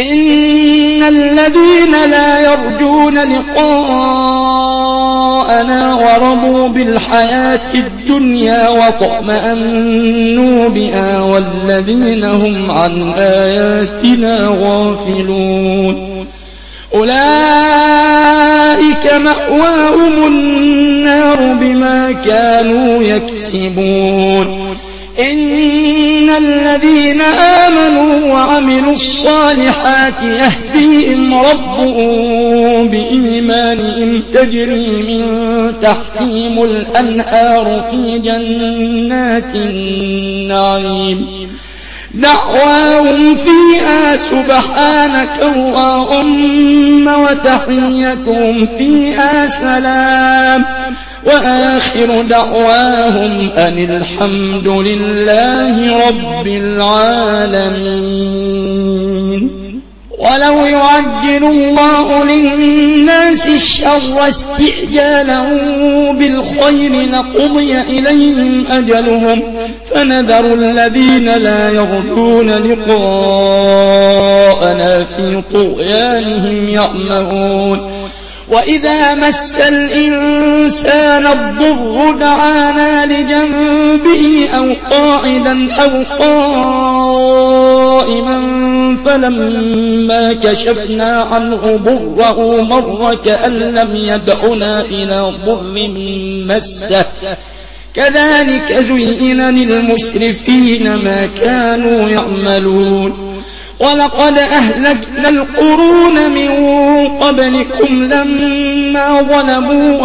إن الذين لا يرجون لقاءنا ورضوا بالحياة الدنيا واطمأنوا بها والذين هم عن آياتنا غافلون أولئك مأواهم النار بما كانوا يكسبون إن الذين آمنوا وعملوا الصالحات يهديهم ربهم بإيمانهم تجري من تحتهم الأنهار في جنات النعيم دعواهم فيها سبحانك اللهم وتحيتهم فيها سلام وآخر دعواهم أن الحمد لله رب العالمين. ولو يعجل الله للناس الشر استعجالهم بالخير لقضي إليهم أجلهم فنذر الذين لا يرجون لقاءنا في طغيانهم يعمهون وإذا مس الإنسان الضر دعانا لجنبه أو قاعدا أو قائما فلما كشفنا عنه ضره مر كأن لم يدعنا إلى ضر مسه كذلك زين للمسرفين ما كانوا يعملون ولقد أهلكنا القرون من قبلكم لما ظلموا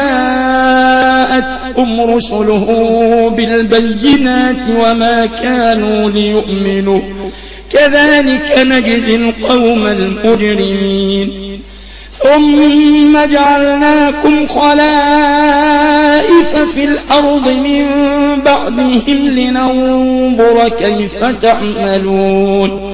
وجاءتهم رسله بالبينات وما كانوا ليؤمنوا كذلك نجزي القوم المجرمين ثم جعلناكم خلائف في الأرض من بعدهم لننظر كيف تعملون